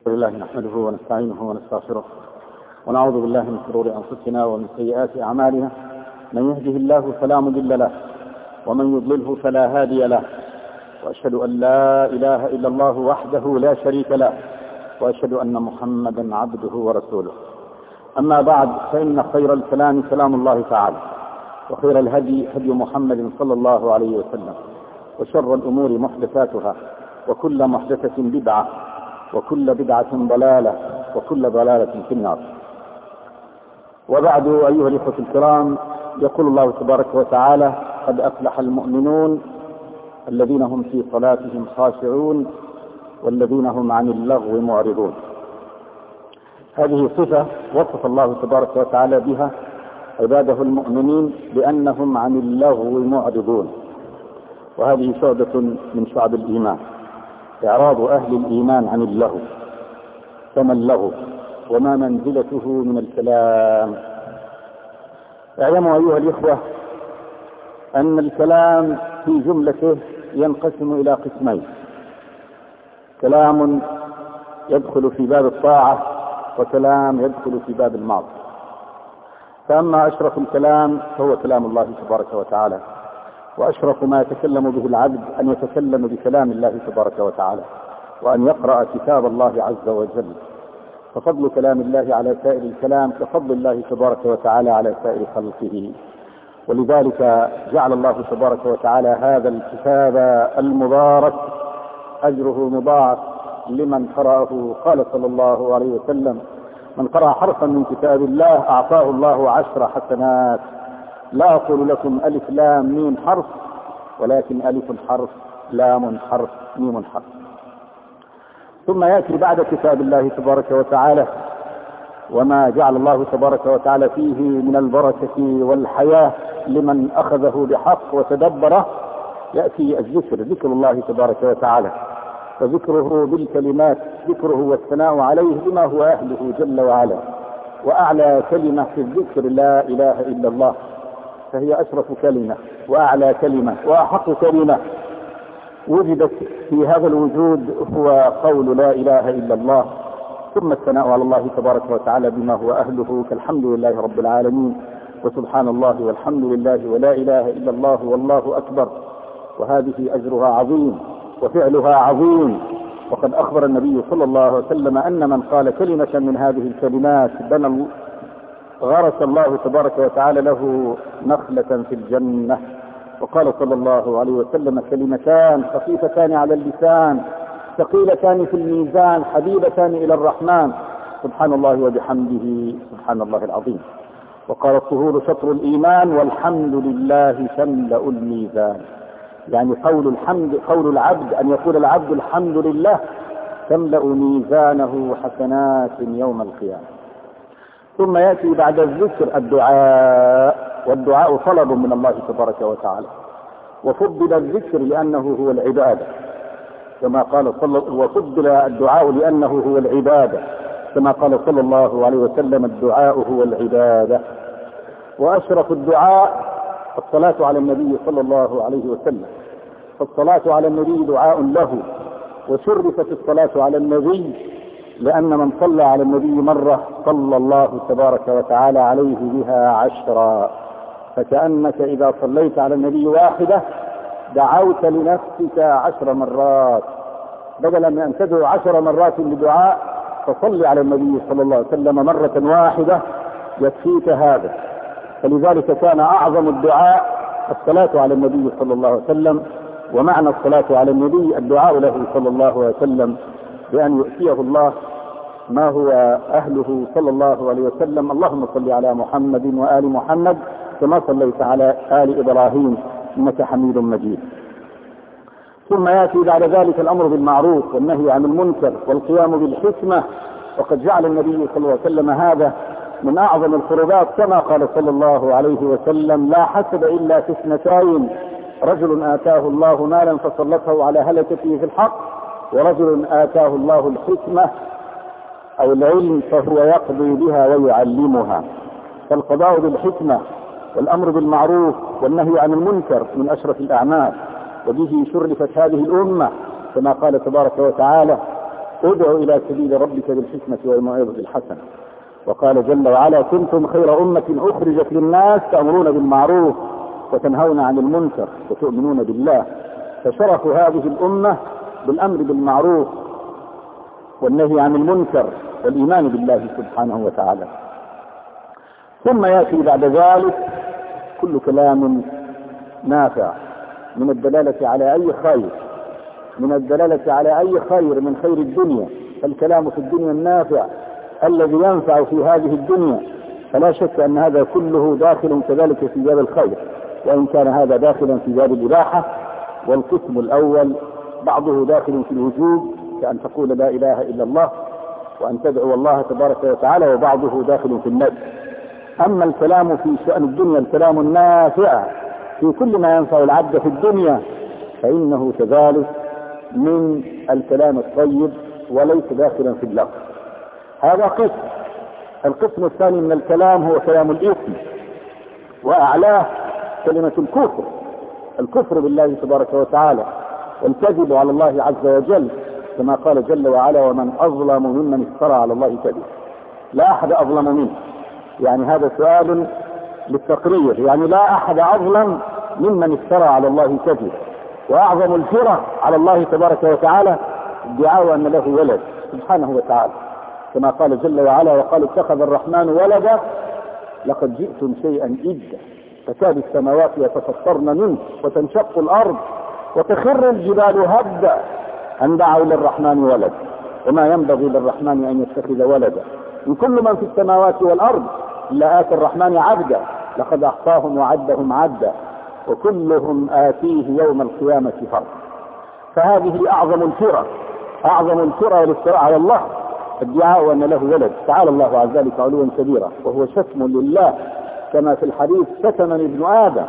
لله نحمده ونستعينه ونستغفره ونعوذ بالله من شرور أنفسنا ومن سيئات أعمالنا. من يهده الله فلا مضل له ومن يضلله فلا هادي له، وأشهد أن لا إله إلا الله وحده لا شريك له، وأشهد أن محمدا عبده ورسوله. أما بعد، فإن خير الكلام كلام الله تعالى، وخير الهدي هدي محمد صلى الله عليه وسلم، وشر الأمور محدثاتها، وكل محدثة بدعة، وكل بدعة ضلالة، وكل ضلالة في النار. وبعد، أيها الإخوة الكرام، يقول الله تبارك وتعالى: قد أفلح المؤمنون الذين هم في صلاتهم خاشعون والذين هم عن اللغو معرضون. هذه صفة وصف الله تبارك وتعالى بها عباده المؤمنين بأنهم عن اللغو معرضون، وهذه شعبة من شعب الإيمان، إعراض أهل الإيمان عن اللغو. فما اللغو وما منزلته من الكلام؟ اعلموا أيها الإخوة أن الكلام في جملته ينقسم إلى قسمين: كلام يدخل في باب الطاعة، وكلام يدخل في باب المعصية. فأما أشرف الكلام فهو كلام الله تبارك وتعالى، وأشرف ما يتكلم به العبد أن يتكلم بكلام الله تبارك وتعالى، وأن يقرأ كتاب الله عز وجل. ففضل كلام الله على سائر الكلام كفضل الله تبارك وتعالى على سائر خلقه. ولذلك جعل الله تبارك وتعالى هذا الكتاب المبارك أجره مضاعف لمن قرأه. قال صلى الله عليه وسلم: من قرأ حرفا من كتاب الله أعطاه الله 10 حسنات. لا أقول لكم ألف لام ميم حرف، ولكن ألف حرف، لام حرف، ميم حرف. ثم يأتي بعد كتاب الله تبارك وتعالى وما جعل الله تبارك وتعالى فيه من البركة والحياة لمن أخذه بحق وتدبره، يأتي الذكر، ذكر الله تبارك وتعالى، فذكره بالكلمات، ذكره والثناء عليه بما هو أهله جل وعلا. وأعلى كلمة في الذكر لا إله إلا الله، فهي أشرف كلمة وأعلى كلمة وأحق كلمة وجدت في هذا الوجود، هو قول لا إله إلا الله. ثم الثناء على الله تبارك وتعالى بما هو أهله، كالحمد لله رب العالمين، وسبحان الله والحمد لله ولا إله إلا الله والله أكبر. وهذه أجرها عظيم وفعلها عظيم. وقد أخبر النبي صلى الله عليه وسلم أن من قال كلمة من هذه الكلمات غرس الله تبارك وتعالى له نخلة في الجنة. وقال صلى الله عليه وسلم: كلمتان خفيفتان على اللسان ثقيلتان في الميزان حبيبتان إلى الرحمن، سبحان الله وبحمده سبحان الله العظيم. وقال: الطهور شطر الإيمان والحمد لله تملأ الميزان. يعني قول العبد، أن يقول العبد الحمد لله، تملأ ميزانه حسنات يوم القيامة. ثم يأتي بعد الذكر الدعاء، والدعاء طلب من الله تبارك وتعالى، وفضل الذكر لأنه هو العبادة كما قال وفضل الدعاء لأنه هو العبادة كما قال صلى الله عليه وسلم: الدعاء هو العبادة. وأشرف الدعاء الصلاة على النبي صلى الله عليه وسلم، فالصلاة على النبي دعاء له، وشرفت الصلاة على النبي لأن من صلى على النبي مرة صلى الله تبارك وتعالى عليه بها 10. فكأنك إذا صليت على النبي واحدة دعوت لنفسك 10 مرات، بدلا من أن تدعو 10 مرات لدعاء، فصل على النبي صلى الله عليه وسلم مرة واحدة يكفيك هذا. فلذلك كان أعظم الدعاء الصلاة على النبي صلى الله عليه وسلم. ومعنى الصلاة على النبي الدعاء له صلى الله عليه وسلم بأن يؤتيه الله ما هو أهله صلى الله عليه وسلم. اللهم صل على محمد وآل محمد كما صليت على آل إبراهيم إنك حميد مجيد. ثم يأتي بعد ذلك الأمر بالمعروف والنهي عن المنكر والقيام بالحكمة. وقد جعل النبي صلى الله عليه وسلم هذا من أعظم القربات، كما قال صلى الله عليه وسلم: لا حسد إلا في 2: رجل آتاه الله مالا فسلطه على هلكته في الحق، ورجل آتاه الله الحكمة أو العلم فهو يقضي بها ويعلمها. فالقضاء بالحكمة والأمر بالمعروف والنهي عن المنكر من أشرف الأعمال، وبه شرفت هذه الأمة كما قال تبارك وتعالى: ادع إلى سبيل ربك بالحكمة والموعظة الحسنة. وقال جل وعلا كنتم خير أمة أخرجت للناس تأمرون بالمعروف وتنهون عن المنكر وتؤمنون بالله. فشرف هذه الأمة بالأمر بالمعروف والنهي عن المنكر والإيمان بالله سبحانه وتعالى. ثم يأتي بعد ذلك كل كلام نافع من الدلالة على أي خير، من الدلالة على أي خير من خير الدنيا. فالكلام في الدنيا النافع الذي ينفع في هذه الدنيا، فلا شك أن هذا كله داخل كذلك في باب الخير، وإن كان هذا داخلا في باب الإباحة. والقسم الأول بعضه داخل في الوجوب كأن تقول لا إله إلا الله وأن تدعو الله تبارك وتعالى، وبعضه داخل في الندب. أما الكلام في شأن الدنيا الكلام النافع في كل ما ينفع العبد في الدنيا فإنه كذلك من الكلام الطيب وليس داخلا في اللغو. هذا قسم. القسم الثاني من الكلام هو كلام الإثم، وأعلاه كلمة الكفر، الكفر بالله تبارك وتعالى والكذب على الله عز وجل، كما قال جل وعلا ومن أظلم ممن افترى على الله كذب. لا أحد أظلم منه، يعني هذا سؤال للتقرير، يعني لا أحد أظلم ممن افترى على الله كذب. وأعظم الفرى على الله تبارك وتعالى ادعاء أن له ولد سبحانه وتعالى، كما قال جل وعلا وقال اتخذ الرحمن ولدا لقد جئتم شيئا إدا تكاد السماوات يتفطرن منه وتنشق الأرض وتخر الجبال هدا أن دعوا للرحمن ولد وما ينبغي للرحمن أن يتخذ ولدا إن كل من في السماوات والأرض إلا آتي الرحمن عبدا لقد أحصاهم وعدهم عدا وكلهم آتيه يوم القيامة فردا. فهذه أعظم الفرى، أعظم الفرى والافتراء على الله ادعاء أن له ولد. تعالى الله عز ذلك علوا كبيرا، وهو شتم لله كما في الحديث شتمني ابن آدم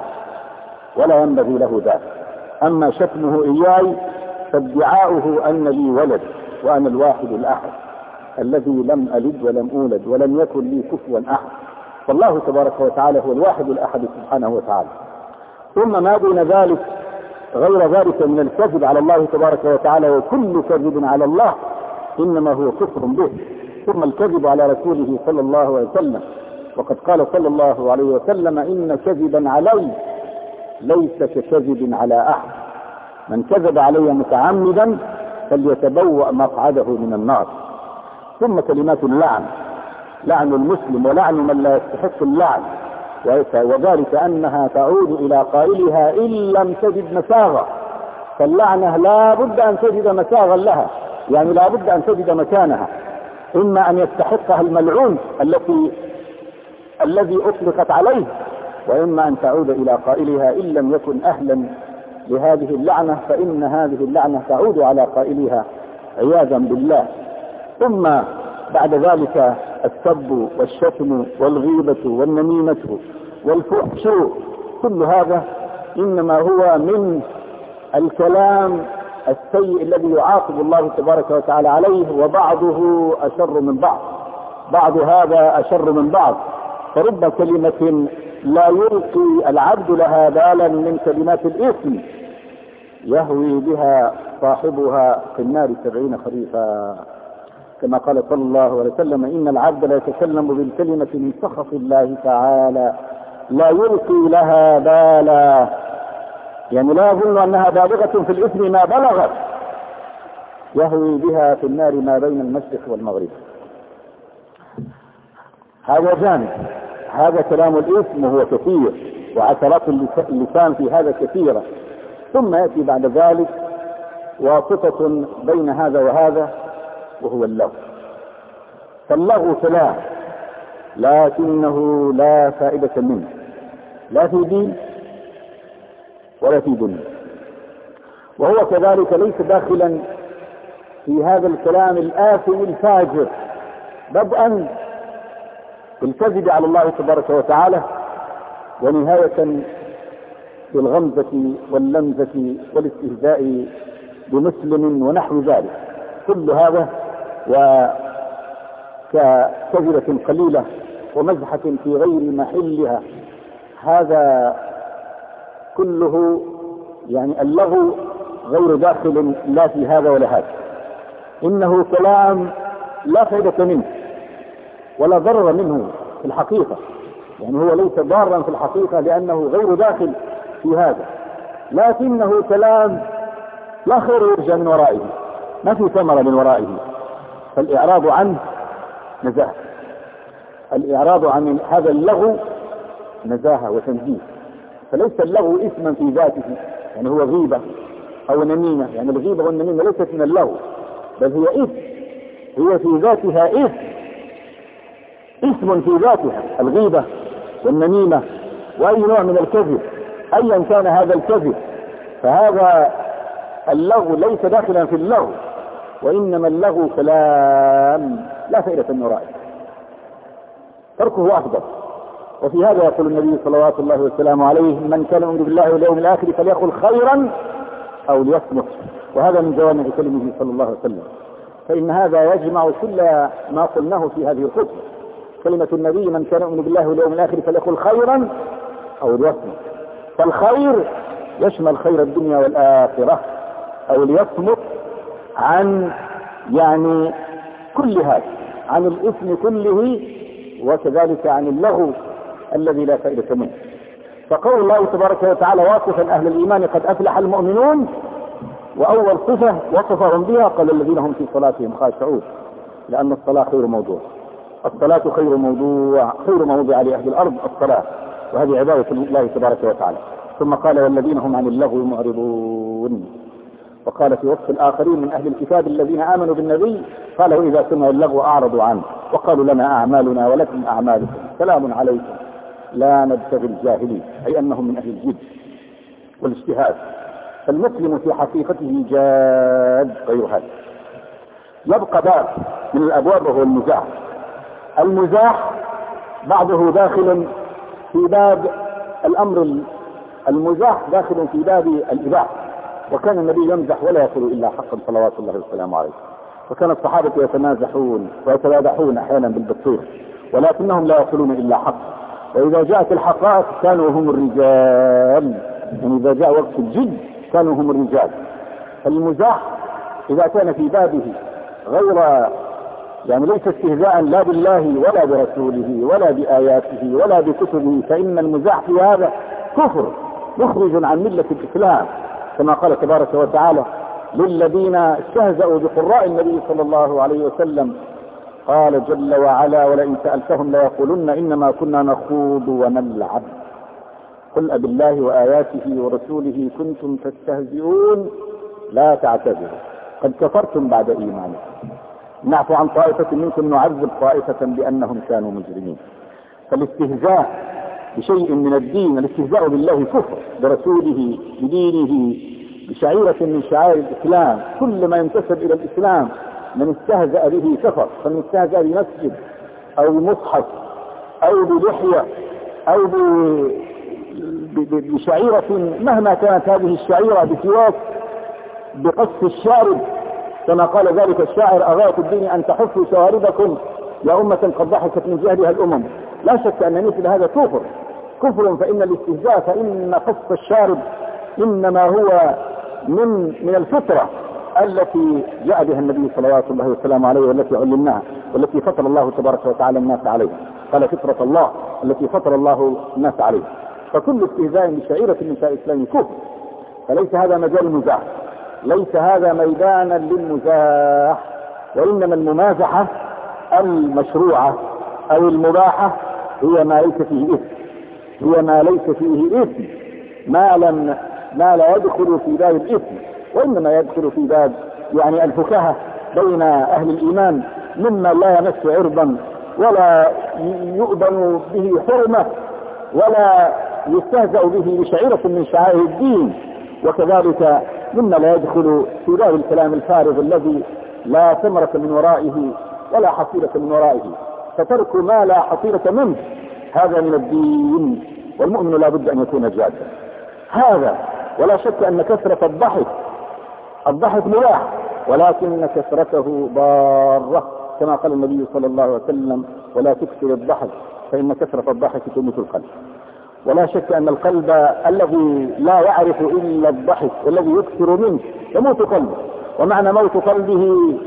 ولا ينبغي له ذلك. أما شتمه إياي فادعاؤه أن لي ولد وأنا الواحد الأحد الذي لم ألد ولم أولد ولم يكن لي كفوا أحد. فالله تبارك وتعالى هو الواحد الأحد سبحانه وتعالى. ثم ما دون ذلك غير ذلك من الكذب على الله تبارك وتعالى، وكل كذب على الله إنما هو كفر به. ثم الكذب على رسوله صلى الله عليه وسلم، وقد قال صلى الله عليه وسلم إن كذبا علي ليس ككذب على أحد، من كذب علي متعمدا فليتبوأ مقعده من النار. ثم كلمات اللعن، لعن المسلم ولعن من لا يستحق اللعن، وذلك أنها تعود إلى قائلها إن لم تجد مساغا. فاللعنة لا بد أن تجد مساغا لها، يعني لا بد أن تجد مكانها، إما أن يستحقها الملعون الذي أطلقت عليه، وإما أن تعود إلى قائلها إن لم يكن أهلا لهذه اللعنة فإن هذه اللعنة تعود على قائلها عياذا بالله. ثم بعد ذلك السب والشتم والغيبة والنميمة والفحش، كل هذا إنما هو من الكلام السيء الذي يعاقب الله تبارك وتعالى عليه، وبعضه أشر من بعض، بعض هذا أشر من بعض. فرب كلمة لا يلقي العبد لها بالا من كلمات الإثم يهوي بها صاحبها في النار 70 خريفا، كما قال صلى الله عليه وسلم إن العبد لا يتكلم بالكلمة من سخط الله تعالى لا يلقي لها بالا، يعني لا يظن أنها بالغة في الإثم ما بلغت، يهوي بها في النار ما بين المشرق والمغرب. هذا جانب، هذا كلام الإثم هو كثير، وعثرات اللسان في هذا كثيرة. ثم يأتي بعد ذلك واسطة بين هذا وهذا وهو اللغو. فاللغو كلام لكنه لا فائدة منه، لا في دين ولا في دنيا، وهو كذلك ليس داخلا في هذا الكلام الآثم الفاجر، بدءا بالكذب على الله تبارك وتعالى، ونهاية بالغمزة واللمزة والاستهزاء بمسلم ونحو ذلك. كل هذا وككذبة قليلة ومزحة في غير محلها، هذا كله يعني اللغو غير داخل لا في هذا ولا هذا. إنه كلام لا فائدة منه ولا ضرر منه في الحقيقة، يعني هو ليس ضارا في الحقيقة لأنه غير داخل في هذا، لكنه كلام لا خير يرجى من ورائه، ما في ثمرة من ورائه. فالإعراض عنه نزاهة، الإعراض عن هذا اللغو نزاهة وتنزيه. فليس اللغو إثما في ذاته، يعني هو غيبة أو نميمة، يعني الغيبة والنميمة ليست من اللغو، بل هي إثم، هي في ذاتها إثم في ذاتها، الغيبة والنميمة وأي نوع من الكذب أيا كان هذا الكذب، فهذا اللغو ليس داخلا في اللغو، وإنما اللغو كلام لا فائدة من ورائه، تركه أفضل. وفي هذا يقول النبي صلوات الله وسلامه عليه: من كان يؤمن بالله واليوم الآخر فليقل خيرا أو ليصمت. وهذا من جوامع كلمه صلى الله عليه وسلم، فإن هذا يجمع كل ما قلناه في هذه الخطبة. كلمة النبي: من كان يؤمن بالله واليوم الآخر فليقل خيرا أو ليصمت، فالخير يشمل خير الدنيا والآخرة، أو ليصمت عن يعني كل هذا، عن الإثم كله، وكذلك عن اللغو الذي لا فائدة منه. فقول الله تبارك وتعالى واصفا أهل الإيمان: قد أفلح المؤمنون، وأول صفة وصفهم بها قال: الذين هم في صلاتهم خاشعون، لأن الصلاة خير موضوع، الصلاة خير موضوع لأهل الأرض الصلاة، وهذه عبادة الله تبارك وتعالى. ثم قال: والذين هم عن اللغو معرضون. وقال في وصف الآخرين من أهل الكتاب الذين آمنوا بالنبي: قالوا إذا سمعوا اللغو أعرضوا عنه وقالوا لنا أعمالنا ولكم أعمالكم سلام عليكم لا نبتغي الجاهلين، أي أنهم من أهل الجد والاجتهاد. فالمسلم في حقيقته جاد غير هذا. يبقى باب من الأبواب وهو المزاح. المزاح بعضه داخل في باب الأمر، المزاح داخل في باب الإباحة، وكان النبي يمزح ولا يقول إلا حقا صلوات الله وسلامه عليه، وكان الصحابة يتمازحون ويتبادحون أحيانا بالبطيخ، ولكنهم لا يقولون إلا حق. وإذا جاءت الحقائق كانوا هم الرجال، يعني إذا جاء وقت الجد كانوا هم الرجال. فالمزاح إذا كان في بابه غير يعني ليس استهزاء لا بالله ولا برسوله ولا بآياته ولا بكتبه، فإن المزاح في هذا كفر مخرج عن ملة الإسلام، كما قال تبارك وتعالى للذين استهزأوا بقراء النبي صلى الله عليه وسلم: قال جل وعلا: ولئن سألتهم ليقولن إنما كنا نخوض ونلعب قل أبالله وآياته ورسوله كنتم تستهزئون لا تعتذروا قد كفرتم بعد إيمانكم نعفو عن طائفة منكم نعذب طائفة بأنهم كانوا مجرمين. فالاستهزاء بشيء من الدين، الاستهزاء بالله كفر، برسوله، بدينه، بشعيرة من شعائر الإسلام، كل ما ينتسب إلى الإسلام من استهزأ به كفر. فمن استهزأ بمسجد أو بمصحف أو بلحية أو بشعيرة مهما كانت هذه الشعيرة، بسواك، بقص الشارب، كما قال ذلك الشاعر: أغاية الدين أن تحفوا شواربكم يا أمة قد ضحكت من جهلها الأمم. لا شك أن مثل هذا كفر، فإن الاستهزاء، فإن قص الشارب إنما هو من الفطرة التي جاء بها النبي صلوات الله وسلامه عليه، والتي علمناها، والتي فطر الله تبارك وتعالى الناس عليها. قال: فطرة الله التي فطر الله الناس عليها. فكل استهزاء بشعيرة من شعائر الإسلام كفر. فليس هذا مجال المزاح، ليس هذا ميدانا للمزاح، وإنما الممازحة المشروعة أو المباحة هي ما ليس فيه إثم، هي ما ليس فيه إثم، ما لا يدخل في باب الإثم، وإنما يدخل في باب يعني الفكاهة بين أهل الإيمان، مما لا يمس عرضا ولا يؤذن به حرمة ولا يستهزأ به بشعيرة من شعائر الدين، وكذلك مما لا يدخل في باب الكلام الفارغ الذي لا ثمرة من ورائه ولا حصيلة من ورائه. فترك ما لا حصيلة منه هذا من الدين، والمؤمن لا بد أن يكون جادا هذا. ولا شك أن كثرة الضحك مباح، ولكن كثرته ضارة، كما قال النبي صلى الله عليه وسلم: ولا تكثر الضحك فإن كثرة الضحك تميت القلب. ولا شك أن القلب الذي لا يعرف إلا الضحك والذي يكثر منه يموت قلبه. ومعنى موت قلبه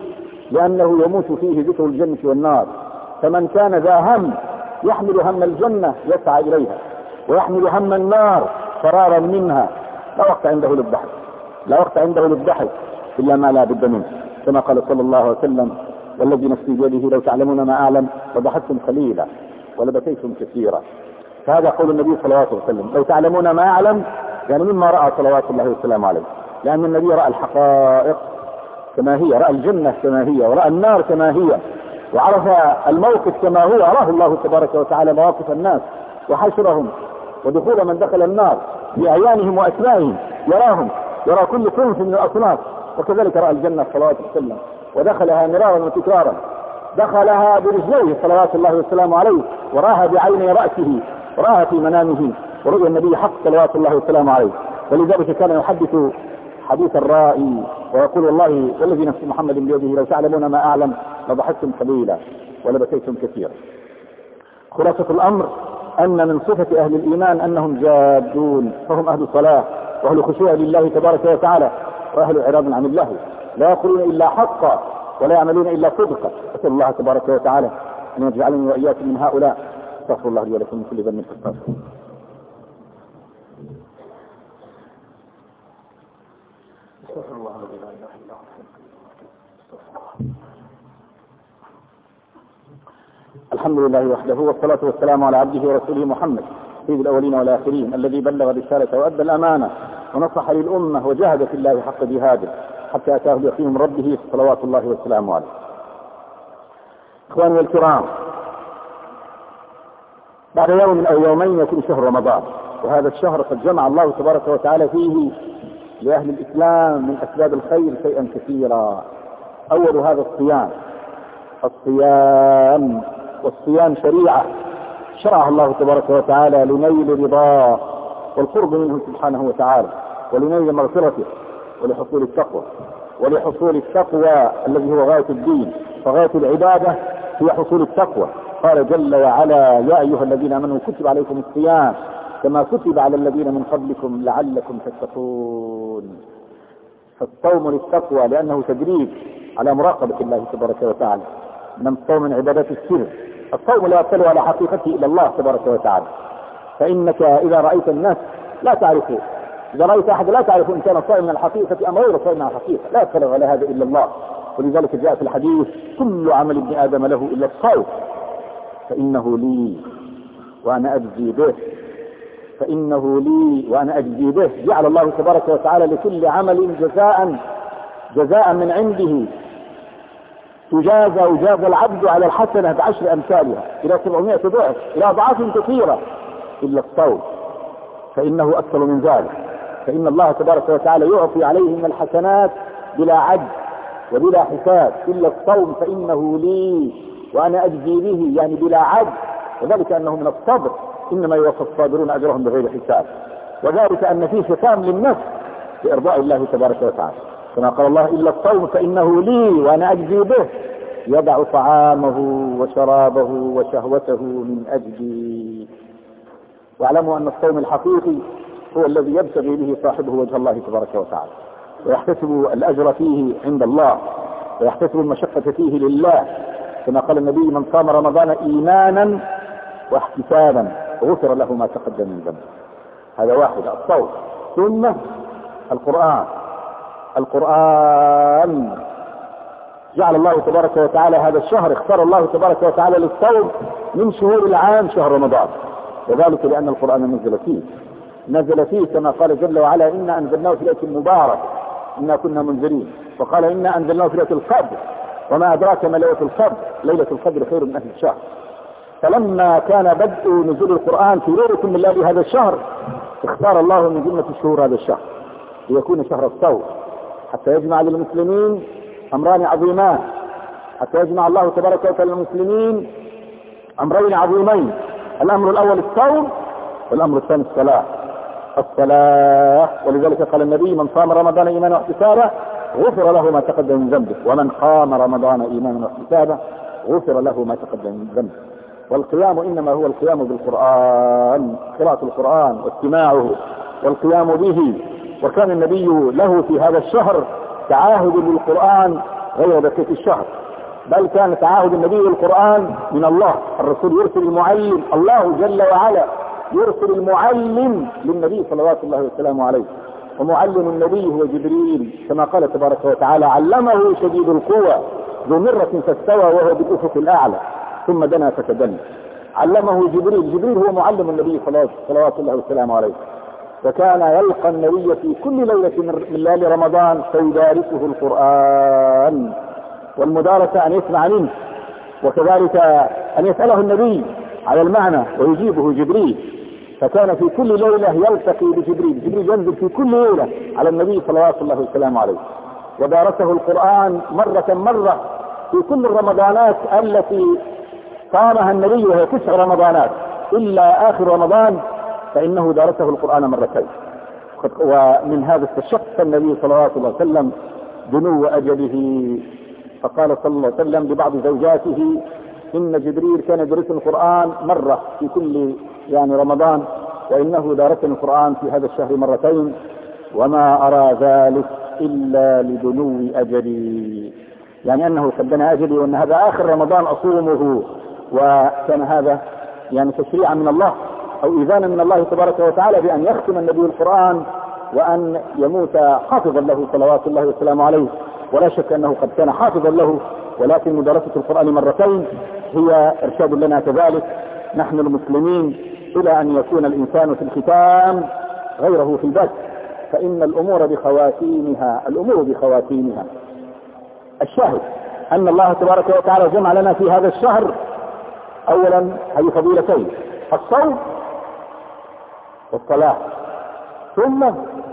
لأنه يموت فيه ذكر الجنة والنار. فمن كان ذا هم يحمل هم الجنة يسعى إليها، ويحمل هم النار فرارا منها، لا وقت عنده للضحك، لا وقت عنده للضحك إلا ما لا بد منه، كما قال صلى الله عليه وسلم: والذي نفسي بيده لو تعلمون ما أعلم لضحكتم قليلا ولبكيتم كثيرا. فهذا قول النبي صلى الله عليه وسلم: لو تعلمون ما أعلم، يعني مما رأى صلوات الله وسلامه عليه، لأن النبي رأى الحقائق كما هي، رأى الجنة كما هي، ورأى النار كما هي، وعرف الموقف كما هو. أراه الله تبارك وتعالى مواقف الناس وحشرهم ودخول من دخل النار بأعيانهم وأسمائهم، يراهم، يرى كل صنف من الأصناف. وكذلك رأى الجنة صلى الله عليه وسلم ودخلها مرارا وتكرارا، دخلها برجليه صلوات الله وسلامه عليه، وراها بعيني رأسه، وراها في منامه، ورؤيا النبي حق صلوات الله وسلامه عليه. ولذلك كان يحدث حديث الرائي ويقول: والله والذي نفس محمد بيده لو تعلمون ما أعلم لضحكتم قليلا ولبكيتم كثيرا. خلاصة الأمر أن من صفة أهل الإيمان أنهم جادون، فهم أهل صلاة وأهل خشوع لله تبارك وتعالى، وأهل إعراض عن الله، لا يقولون إلا حقا ولا يعملون إلا صدقا. أسأل الله تبارك وتعالى أن يجعلني وإياكم من هؤلاء. استغفر الله لي ولكم من كل ذنب فاستغفروه. استغفر الله الذي لا اله الا هو. الحمد لله وحده، والصلاة والسلام على عبده ورسوله محمد سيد الأولين والآخرين، الذي بلغ الرسالة وأدى الأمانة ونصح للأمة وجاهد في الله حق جهاده حتى أتاه اليقين من ربه صلوات الله والسلام عليه. إخواني الكرام، بعد يوم أو يومين يكون شهر رمضان، وهذا الشهر قد جمع الله تبارك وتعالى فيه لأهل الإسلام من أسباب الخير شيئا كثيرا. أول هذا الصيام، والصيام شريعة شرعها الله تبارك وتعالى لنيل رضاه والقرب منه سبحانه وتعالى، ولنيل مغفرته، ولحصول التقوى، ولحصول التقوى الذي هو غاية الدين. فغاية العبادة هي حصول التقوى. قال جل وعلا: يا أيها الذين آمنوا كتب عليكم الصيام كما كتب على الذين من قبلكم لعلكم تتقون. فالصوم للتقوى لأنه تدريب على مراقبة الله تبارك وتعالى. من الصوم من عبادات السر، الصوم لا يصل على حقيقته إلا الله تبارك وتعالى. فإنك إذا رأيت الناس لا تعرفه، إذا رأيت أحد لا تعرف إن كان صائم من الحقيقة أم غير صائم من الحقيقة، لا يطلع على هذا إلا الله. ولذلك جاء في الحديث: كل عمل ابن آدم له إلا الصوم فإنه لي وأنا أجزي به، فإنه لي وأنا أجزي به. جعل الله تبارك وتعالى لكل عمل جزاء من عنده، يجازى العبد على الحسنة ب10 أمثالها إلى 700 ضعف، إلى أضعاف كثيرة، إلا الصوم فإنه أكثر من ذلك. فإن الله تبارك وتعالى يعطي عليه من الحسنات بلا عد وبلا حساب. إلا الصوم فإنه لي وأنا أجزي به، يعني بلا عد، وذلك أنه من الصبر، إنما يوفى الصابرون أجرهم بغير حساب. وذلك أن فيه ختام للنفس بإرضاء الله تبارك وتعالى، كما قال الله: إلا الصوم فإنه لي وأنا أجزي به، يدع طعامه وشرابه وشهوته من أجلي. واعلموا أن الصوم الحقيقي هو الذي يبتغي به صاحبه وجه الله تبارك وتعالى، ويحتسب الأجر فيه عند الله، ويحتسب المشقة فيه لله، كما قال النبي: من صام رمضان إيمانا واحتسابا غفر له ما تقدم من ذنبه. هذا واحد، الصوم. ثم القرآن جعل الله تبارك وتعالى هذا الشهر، اختار الله تبارك وتعالى للصوم من شهور العام شهر رمضان، وذلك لأن القرآن نزل فيه كما قال جل وعلا: إنا أنزلناه في ليلة مبارك إنا كنا منذرين. وقال: إنا أنزلناه في ليلة القدر وما أدراك ما ليلة القدر، ليلة القدر خير من 1000 شهر. فلما كان بدء نزول القرآن في ليلة من ليالي هذا الشهر، اختار الله من جملة الشهور هذا الشهر ليكون شهر الصوم، حتى يجمع للمسلمين أمران عظيمان، حتى يجمع الله تبارك وتعالى للمسلمين أمرين عظيمين: الأمر الأول الصوم، والأمر الثاني الصلاة. ولذلك قال النبي: من صام رمضان إيمانا واحتسابا غفر له ما تقدم من ذنبه، ومن قام رمضان إيمانا واحتسابا غفر له ما تقدم من ذنبه. والقيام إنما هو القيام بالقرآن، قراءة القرآن واستماعه والقيام به. وكان النبي له في هذا الشهر تعاهد للقرآن غير بقية الشهر، بل كان تعاهد النبي والقرآن من الله. الرسول يرسل المعلم، الله جل وعلا يرسل المعلم للنبي صلوات الله وسلامه عليه، ومعلم النبي هو جبريل كما قال تبارك وتعالى: علمه شديد القوى ذو مرة فاستوى وهو بالأفق الأعلى ثم دنا فتدلى. علمه جبريل، جبريل هو معلم النبي صلوات الله وسلامه عليه، فكان يلقى النبي في كل ليلة من ليالي رمضان فيدارسه القرآن، والمدارسة أن يسمع منه، وكذلك أن يسأله النبي على المعنى ويجيبه جبريل. فكان في كل ليلة يلتقي بجبريل، جبريل ينزل في كل ليلة على النبي صلوات الله وسلامه عليه، ودارسه القرآن مرة في كل الرمضانات التي صامها النبي، وهي 9 رمضانات إلا آخر رمضان، فإنه دارسه القرآن مرتين. ومن هذا استشق النبي صلوات الله عليه وسلم دنو أجله، فقال صلى الله عليه وسلم لبعض زوجاته: إن جبريل كان يدرسني القرآن مرة في كل رمضان، وإنه دارسني القرآن في هذا الشهر مرتين، وما أرى ذلك إلا لدنو أجلي، يعني أنه قد دنا أجلي وأن هذا آخر رمضان أصومه. وكان هذا تشريعا من الله أو إذانا من الله تبارك وتعالى بأن يختم النبي القرآن وأن يموت حافظا له صلوات الله وسلامه عليه. ولا شك أنه قد كان حافظا له، ولكن مدارسة القرآن مرتين هي إرشاد لنا كذلك نحن المسلمين إلى أن يكون الإنسان في الختام غيره في البدء، فإن الأمور بخواتيمها. الشاهد أن الله تبارك وتعالى جمع لنا في هذا الشهر أولا هذه فضيلتين: الصوم والصلاة، ثم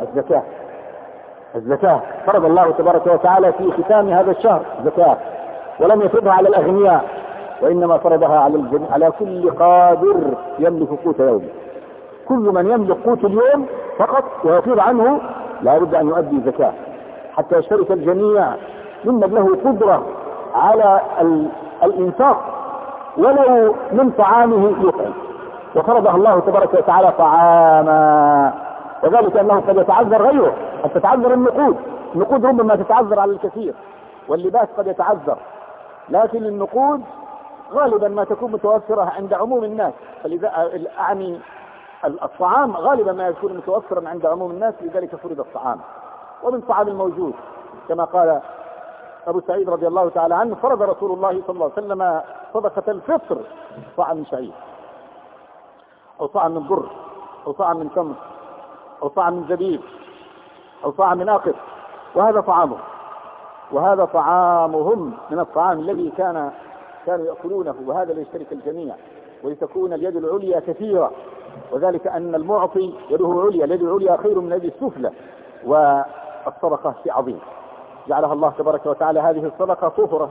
الزكاة. فرض الله تبارك وتعالى في ختام هذا الشهر زكاة، ولم يفرضها على الأغنياء، وإنما فرضها على كل قادر يملك قوت يوم. كل من يملك قوت اليوم فقط ويفيض عنه لا بد أن يؤدي زكاة، حتى يشترك الجميع ممن له قدرة على الإنفاق ولو من طعامه يطعم. وفرضها الله تبارك وتعالى طعاما، وذلك أنه قد يتعذر غيره، قد تتعذر النقود ربما تتعذر على الكثير، واللباس قد يتعذر، لكن النقود غالبا ما تكون متوفرة عند عموم الناس. فلذا أعني الطعام غالبا ما يكون متوفرا عند عموم الناس، لذلك فرض الطعام. ومن طعام الموجود كما قال أبو سعيد رضي الله تعالى عنه: فرض رسول الله صلى الله عليه وسلم صدقة الفطر طعام من شعير، أو طعام من بر، أو طعام من تمر، أو طعام من زبيب، أو طعام من أقط، وهذا طعامهم من الطعام الذي كانوا يأكلونه، وهذا ليشترك الجميع ولتكون اليد العليا كثيرة، وذلك أن المعطي يده عليا، اليد العليا خير من اليد السفلى. والصدقة شيء عظيم جعلها الله تبارك وتعالى هذه الصدقة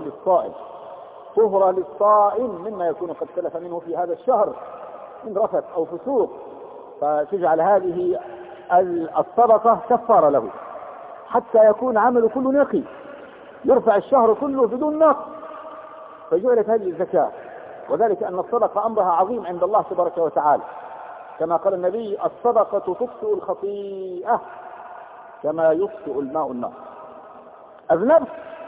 طهرة للصائم مما يكون قد سلف منه في هذا الشهر من رفث أو فسوق، فتجعل هذه الصدقة كفارة له حتى يكون عمله كله نقي، يرفع الشهر كله بدون نقص، فجعلت هذه الزكاة. وذلك أن الصدقة أمرها عظيم عند الله تبارك وتعالى، كما قال النبي: الصدقة تطفئ الخطيئة كما يطفئ الماء النار. أذنبت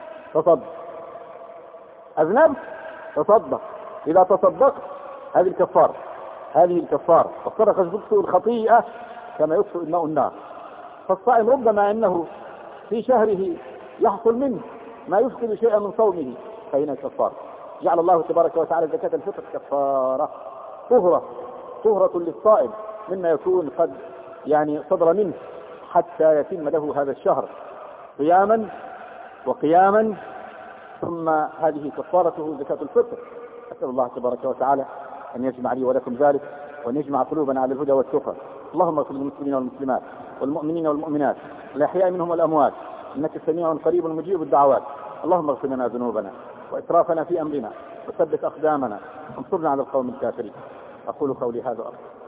تصدق، إذا تصدقت هذه الكفارة. الصدقة تطفئ الخطيئة كما يطفئ الماء النار. فالصائم ربما أنه في شهره يحصل منه ما يفقد شيئا من صومه، فهنا كفارة. جعل الله تبارك وتعالى زكاة الفطر كفارة طهرة للصائم مما يكون قد صدر منه حتى يتم له هذا الشهر صياما وقياما، ثم هذه كفارته زكاة الفطر. أسأل الله تبارك وتعالى أن يجمع لي ولكم ذلك، وأن يجمع قلوبنا على الهدى والتقى. اللهم اغفر للمسلمين والمسلمات والمؤمنين والمؤمنات الأحياء منهم والأموات، إنك سميع قريب مجيب الدعوات. اللهم اغفر لنا ذنوبنا وإسرافنا في أمرنا، وثبت أقدامنا، وانصرنا على القوم الكافرين. أقول قولي هذا